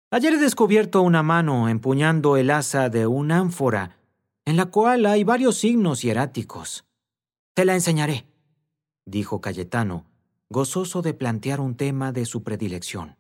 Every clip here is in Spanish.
Ayer he descubierto una mano empuñando el asa de una ánfora, en la cual hay varios signos hieráticos. Te la enseñaré, dijo Cayetano, gozoso de plantear un tema de su predilección.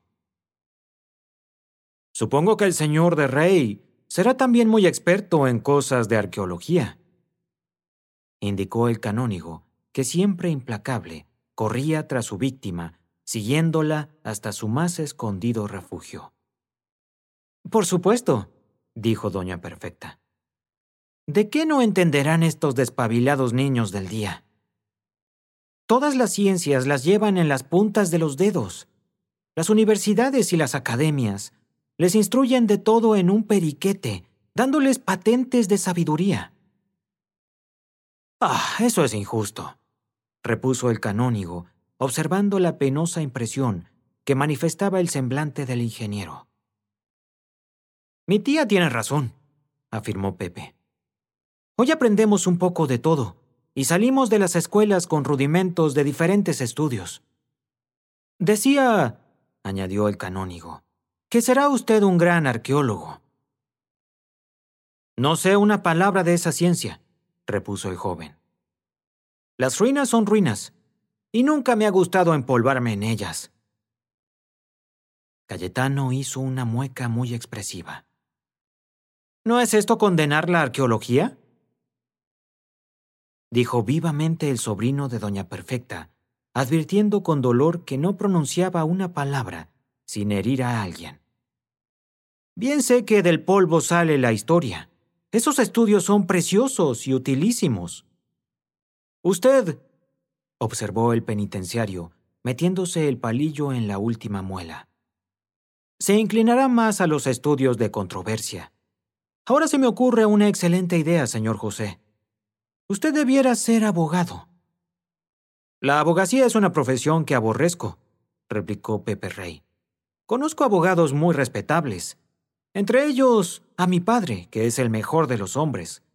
Supongo que el señor de Rey será también muy experto en cosas de arqueología, indicó el canónigo, que siempre implacable corría tras su víctima, siguiéndola hasta su más escondido refugio. Por supuesto, dijo doña Perfecta. ¿De qué no entenderán estos despabilados niños del día? Todas las ciencias las llevan en las puntas de los dedos. Las universidades y las academias les instruyen de todo en un periquete, dándoles patentes de sabiduría. Ah, eso es injusto, repuso el canónigo, observando la penosa impresión que manifestaba el semblante del ingeniero. Mi tía tiene razón, afirmó Pepe. Hoy aprendemos un poco de todo y salimos de las escuelas con rudimentos de diferentes estudios. Decía, añadió el canónigo, que será usted un gran arqueólogo. No sé una palabra de esa ciencia, repuso el joven. Las ruinas son ruinas, y nunca me ha gustado empolvarme en ellas. Cayetano hizo una mueca muy expresiva. ¿No es esto condenar la arqueología?, dijo vivamente el sobrino de doña Perfecta, advirtiendo con dolor que no pronunciaba una palabra sin herir a alguien. Bien sé que del polvo sale la historia. Esos estudios son preciosos y utilísimos. Usted, observó el penitenciario, metiéndose el palillo en la última muela, se inclinará más a los estudios de controversia. Ahora se me ocurre una excelente idea, señor José. Usted debiera ser abogado. La abogacía es una profesión que aborrezco, replicó Pepe Rey. Conozco abogados muy respetables, entre ellos a mi padre, que es el mejor de los hombres,